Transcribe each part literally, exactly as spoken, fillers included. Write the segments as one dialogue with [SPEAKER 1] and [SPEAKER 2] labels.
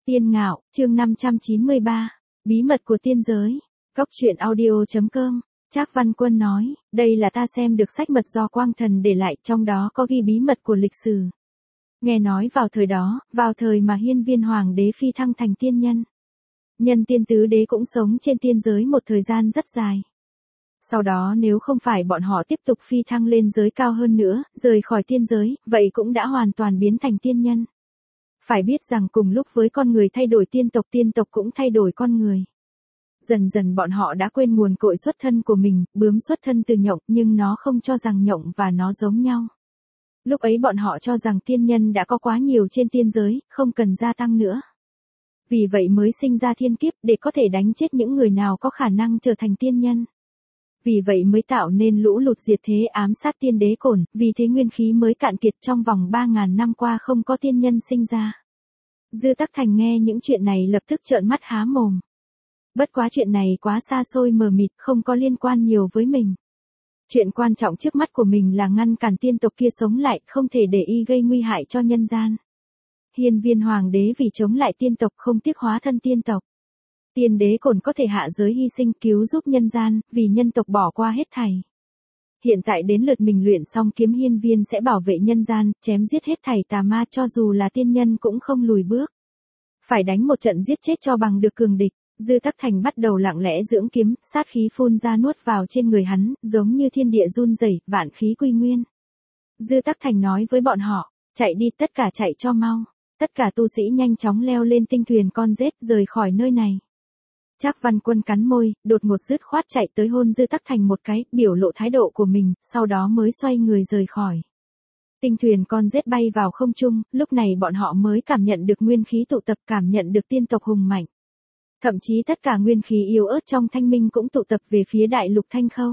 [SPEAKER 1] Tiên Ngạo, chương năm trăm chín mươi ba, Bí mật của tiên giới. Cốc truyện audio chấm com. Trác Văn Quân nói, đây là ta xem được sách mật do Quang Thần để lại, trong đó có ghi bí mật của lịch sử. Nghe nói vào thời đó, vào thời mà Hiên Viên Hoàng đế phi thăng thành tiên nhân. Nhân tiên tứ đế cũng sống trên tiên giới một thời gian rất dài. Sau đó nếu không phải bọn họ tiếp tục phi thăng lên giới cao hơn nữa, rời khỏi tiên giới, vậy cũng đã hoàn toàn biến thành tiên nhân. Phải biết rằng cùng lúc với con người thay đổi tiên tộc, tiên tộc cũng thay đổi con người. Dần dần bọn họ đã quên nguồn cội xuất thân của mình, bướm xuất thân từ nhộng, nhưng nó không cho rằng nhộng và nó giống nhau. Lúc ấy bọn họ cho rằng tiên nhân đã có quá nhiều trên tiên giới, không cần gia tăng nữa. Vì vậy mới sinh ra thiên kiếp để có thể đánh chết những người nào có khả năng trở thành tiên nhân. Vì vậy mới tạo nên lũ lụt diệt thế ám sát tiên đế Cổn, vì thế nguyên khí mới cạn kiệt, trong vòng ba ngàn năm qua không có tiên nhân sinh ra. Dư Tắc Thành nghe những chuyện này lập tức trợn mắt há mồm. Bất quá chuyện này quá xa xôi mờ mịt, không có liên quan nhiều với mình. Chuyện quan trọng trước mắt của mình là ngăn cản tiên tộc kia sống lại, không thể để y gây nguy hại cho nhân gian. Hiên Viên Hoàng đế vì chống lại tiên tộc không tiếc hóa thân tiên tộc. Tiên đế Cổn có thể hạ giới hy sinh cứu giúp nhân gian, vì nhân tộc bỏ qua hết thảy. Hiện tại đến lượt mình luyện xong kiếm hiên viên sẽ bảo vệ nhân gian, chém giết hết thảy tà ma, cho dù là tiên nhân cũng không lùi bước. Phải đánh một trận giết chết cho bằng được cường địch. Dư Tắc Thành bắt đầu lặng lẽ dưỡng kiếm, sát khí phun ra nuốt vào trên người hắn, giống như thiên địa run rẩy, vạn khí quy nguyên. Dư Tắc Thành nói với bọn họ, chạy đi, tất cả chạy cho mau. Tất cả tu sĩ nhanh chóng leo lên tinh thuyền con rết, rời khỏi nơi này. Trác Văn Quân cắn môi, đột ngột dứt khoát chạy tới hôn Dư Tắc Thành một cái, biểu lộ thái độ của mình, sau đó mới xoay người rời khỏi. Tinh thuyền con rết bay vào không trung, lúc này bọn họ mới cảm nhận được nguyên khí tụ tập, cảm nhận được tiên tộc hùng mạnh. Thậm chí tất cả nguyên khí yếu ớt trong thanh minh cũng tụ tập về phía đại lục Thanh Khâu.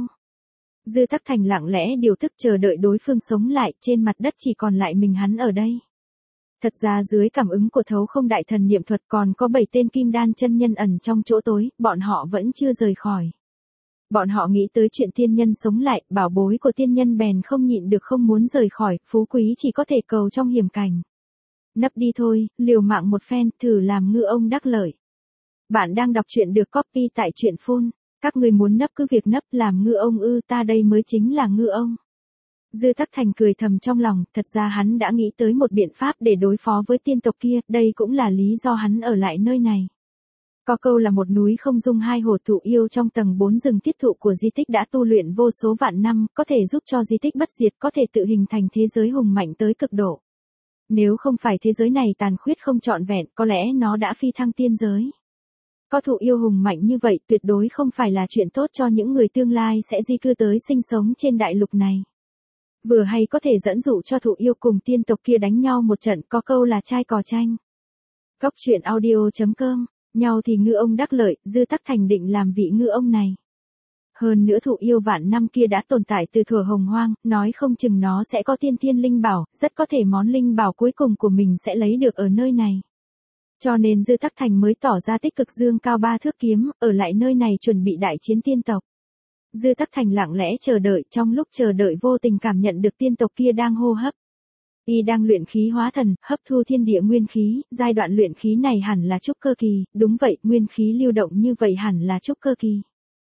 [SPEAKER 1] Dư Tắc Thành lặng lẽ điều thức chờ đợi đối phương sống lại, trên mặt đất chỉ còn lại mình hắn ở đây. Thật ra dưới cảm ứng của Thấu Không Đại Thần niệm thuật còn có bảy tên kim đan chân nhân ẩn trong chỗ tối, bọn họ vẫn chưa rời khỏi. Bọn họ nghĩ tới chuyện tiên nhân sống lại, bảo bối của tiên nhân bèn không nhịn được không muốn rời khỏi, phú quý chỉ có thể cầu trong hiểm cảnh. Nấp đi thôi, liều mạng một phen, thử làm ngư ông đắc lợi. Bạn đang đọc truyện được copy tại truyện phone. Các người muốn nấp cứ việc nấp, làm ngư ông ư, ta đây mới chính là ngư ông. Dư Tắc Thành cười thầm trong lòng, thật ra hắn đã nghĩ tới một biện pháp để đối phó với tiên tộc kia, đây cũng là lý do hắn ở lại nơi này. Có câu là một núi không dung hai hồ, thụ yêu trong tầng bốn rừng tiết thụ của di tích đã tu luyện vô số vạn năm, có thể giúp cho di tích bất diệt, có thể tự hình thành thế giới hùng mạnh tới cực độ. Nếu không phải thế giới này tàn khuyết không trọn vẹn, có lẽ nó đã phi thăng tiên giới. Có thụ yêu hùng mạnh như vậy tuyệt đối không phải là chuyện tốt cho những người tương lai sẽ di cư tới sinh sống trên đại lục này. Vừa hay có thể dẫn dụ cho thụ yêu cùng tiên tộc kia đánh nhau một trận, có câu là trai cò tranh. Cốc truyện audio chấm com, nhau thì ngư ông đắc lợi, Dư Tắc Thành định làm vị ngư ông này. Hơn nữa thụ yêu vạn năm kia đã tồn tại từ thuở hồng hoang, nói không chừng nó sẽ có tiên thiên linh bảo, rất có thể món linh bảo cuối cùng của mình sẽ lấy được ở nơi này. Cho nên Dư Tắc Thành mới tỏ ra tích cực dương cao ba thước kiếm, ở lại nơi này chuẩn bị đại chiến tiên tộc. Dư Tắc Thành lặng lẽ chờ đợi, trong lúc chờ đợi vô tình cảm nhận được tiên tộc kia đang hô hấp. Y đang luyện khí hóa thần, hấp thu thiên địa nguyên khí, giai đoạn luyện khí này hẳn là trúc cơ kỳ, đúng vậy, nguyên khí lưu động như vậy hẳn là trúc cơ kỳ.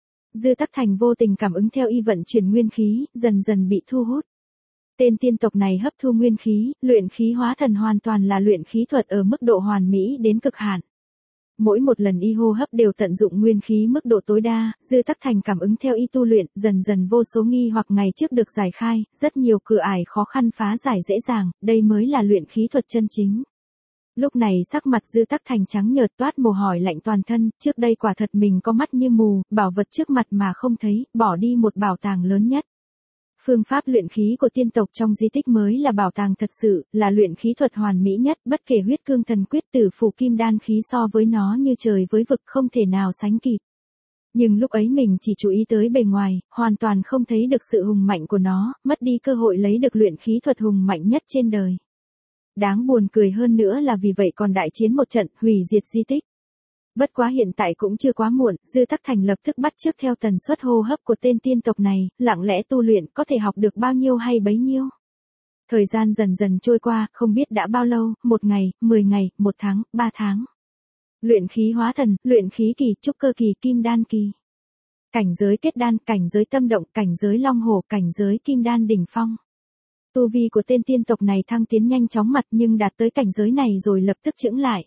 [SPEAKER 1] Dư Tắc Thành vô tình cảm ứng theo y vận chuyển nguyên khí, dần dần bị thu hút. Tên tiên tộc này hấp thu nguyên khí, luyện khí hóa thần hoàn toàn là luyện khí thuật ở mức độ hoàn mỹ đến cực hạn. Mỗi một lần y hô hấp đều tận dụng nguyên khí mức độ tối đa, Dư Tắc Thành cảm ứng theo y tu luyện, dần dần vô số nghi hoặc ngày trước được giải khai, rất nhiều cửa ải khó khăn phá giải dễ dàng, đây mới là luyện khí thuật chân chính. Lúc này sắc mặt Dư Tắc Thành trắng nhợt, toát mồ hôi lạnh toàn thân, trước đây quả thật mình có mắt như mù, bảo vật trước mặt mà không thấy, bỏ đi một bảo tàng lớn nhất. Phương pháp luyện khí của tiên tộc trong di tích mới là bảo tàng thật sự, là luyện khí thuật hoàn mỹ nhất, bất kể huyết cương thần quyết tử phủ kim đan khí so với nó như trời với vực, không thể nào sánh kịp. Nhưng lúc ấy mình chỉ chú ý tới bề ngoài, hoàn toàn không thấy được sự hùng mạnh của nó, mất đi cơ hội lấy được luyện khí thuật hùng mạnh nhất trên đời. Đáng buồn cười hơn nữa là vì vậy còn đại chiến một trận, hủy diệt di tích. Bất quá hiện tại cũng chưa quá muộn, Dư Tắc Thành lập tức bắt chước theo tần suất hô hấp của tên tiên tộc này, lặng lẽ tu luyện, có thể học được bao nhiêu hay bấy nhiêu. Thời gian dần dần trôi qua, không biết đã bao lâu, một ngày, mười ngày, một tháng, ba tháng. Luyện khí hóa thần, luyện khí kỳ, trúc cơ kỳ, kim đan kỳ. Cảnh giới kết đan, cảnh giới tâm động, cảnh giới long hổ, cảnh giới kim đan đỉnh phong. Tu vi của tên tiên tộc này thăng tiến nhanh chóng mặt nhưng đạt tới cảnh giới này rồi lập tức chững lại.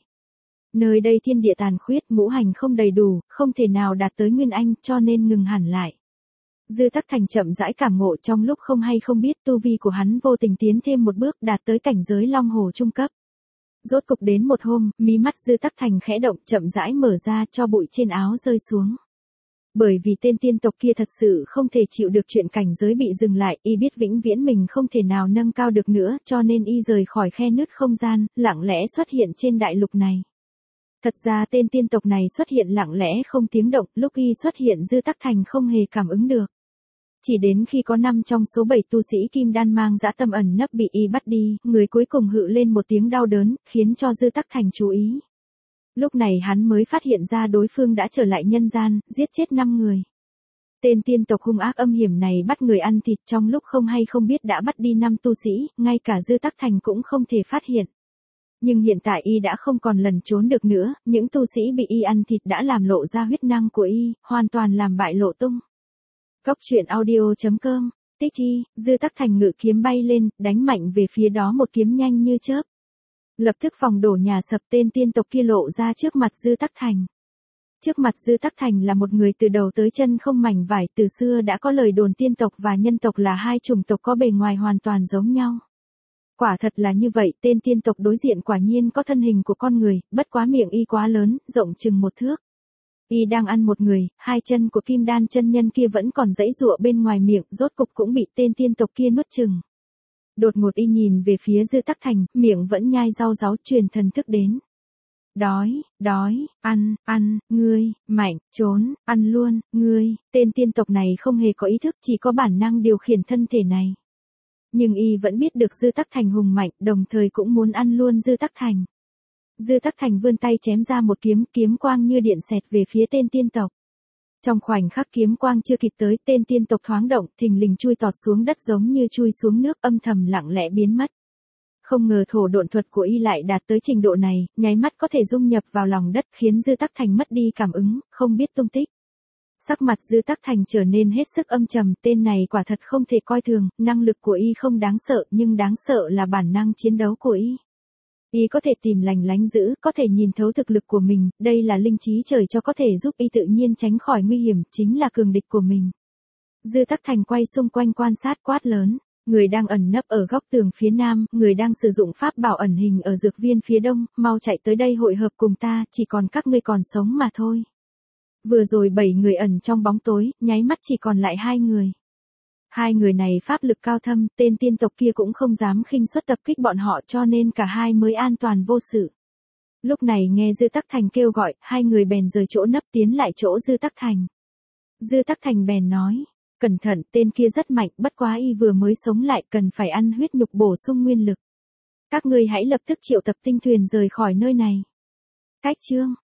[SPEAKER 1] Nơi đây thiên địa tàn khuyết, ngũ hành không đầy đủ, không thể nào đạt tới nguyên anh cho nên ngừng hẳn lại. Dư Tắc Thành chậm rãi cảm ngộ trong lúc không hay không biết tu vi của hắn vô tình tiến thêm một bước đạt tới cảnh giới long hồ trung cấp. Rốt cục đến một hôm, mí mắt Dư Tắc Thành khẽ động chậm rãi mở ra cho bụi trên áo rơi xuống. Bởi vì tên tiên tộc kia thật sự không thể chịu được chuyện cảnh giới bị dừng lại, y biết vĩnh viễn mình không thể nào nâng cao được nữa cho nên y rời khỏi khe nứt không gian, lặng lẽ xuất hiện trên đại lục này. Thật ra tên tiên tộc này xuất hiện lặng lẽ không tiếng động, lúc y xuất hiện Dư Tắc Thành không hề cảm ứng được. Chỉ đến khi có năm trong số bảy tu sĩ kim đan mang dã tâm ẩn nấp bị y bắt đi, người cuối cùng hự lên một tiếng đau đớn, khiến cho Dư Tắc Thành chú ý. Lúc này hắn mới phát hiện ra đối phương đã trở lại nhân gian, giết chết năm người. Tên tiên tộc hung ác âm hiểm này bắt người ăn thịt trong lúc không hay không biết đã bắt đi năm tu sĩ, ngay cả Dư Tắc Thành cũng không thể phát hiện. Nhưng hiện tại y đã không còn lẩn trốn được nữa, những tu sĩ bị y ăn thịt đã làm lộ ra huyết năng của y, hoàn toàn làm bại lộ tung. Góc truyện audio chấm com, tích y, Dư Tắc Thành ngự kiếm bay lên, đánh mạnh về phía đó một kiếm nhanh như chớp. Lập tức phòng đổ nhà sập, tên tiên tộc kia lộ ra trước mặt Dư Tắc Thành. Trước mặt Dư Tắc Thành là một người từ đầu tới chân không mảnh vải, từ xưa đã có lời đồn tiên tộc và nhân tộc là hai chủng tộc có bề ngoài hoàn toàn giống nhau. Quả thật là như vậy, tên tiên tộc đối diện quả nhiên có thân hình của con người, bất quá miệng y quá lớn, rộng chừng một thước. Y đang ăn một người, hai chân của kim đan chân nhân kia vẫn còn giãy giụa bên ngoài miệng, rốt cục cũng bị tên tiên tộc kia nuốt chừng. Đột ngột y nhìn về phía Dư Tắc Thành, miệng vẫn nhai rau ráu truyền thần thức đến. Đói, đói, ăn, ăn, ngươi, mạnh, trốn, ăn luôn, ngươi, tên tiên tộc này không hề có ý thức, chỉ có bản năng điều khiển thân thể này. Nhưng y vẫn biết được Dư Tắc Thành hùng mạnh, đồng thời cũng muốn ăn luôn Dư Tắc Thành. Dư Tắc Thành vươn tay chém ra một kiếm, kiếm quang như điện xẹt về phía tên tiên tộc. Trong khoảnh khắc kiếm quang chưa kịp tới, tên tiên tộc thoáng động, thình lình chui tọt xuống đất giống như chui xuống nước, âm thầm lặng lẽ biến mất. Không ngờ thổ độn thuật của y lại đạt tới trình độ này, nháy mắt có thể dung nhập vào lòng đất, khiến Dư Tắc Thành mất đi cảm ứng, không biết tung tích. Sắc mặt Dư Tắc Thành trở nên hết sức âm trầm, tên này quả thật không thể coi thường, năng lực của y không đáng sợ, nhưng đáng sợ là bản năng chiến đấu của y. Y có thể tìm lành lánh dữ, có thể nhìn thấu thực lực của mình, đây là linh trí trời cho có thể giúp y tự nhiên tránh khỏi nguy hiểm, chính là cường địch của mình. Dư Tắc Thành quay xung quanh quan sát quát lớn, người đang ẩn nấp ở góc tường phía nam, người đang sử dụng pháp bảo ẩn hình ở dược viên phía đông, mau chạy tới đây hội hợp cùng ta, chỉ còn các ngươi còn sống mà thôi. Vừa rồi bảy người ẩn trong bóng tối, nháy mắt chỉ còn lại hai người. Hai người này pháp lực cao thâm, tên tiên tộc kia cũng không dám khinh suất tập kích bọn họ cho nên cả hai mới an toàn vô sự. Lúc này nghe Dư Tắc Thành kêu gọi, hai người bèn rời chỗ nấp tiến lại chỗ Dư Tắc Thành. Dư Tắc Thành bèn nói, cẩn thận, tên kia rất mạnh, bất quá y vừa mới sống lại, cần phải ăn huyết nhục bổ sung nguyên lực. Các ngươi hãy lập tức triệu tập tinh thuyền rời khỏi nơi này. Cách chương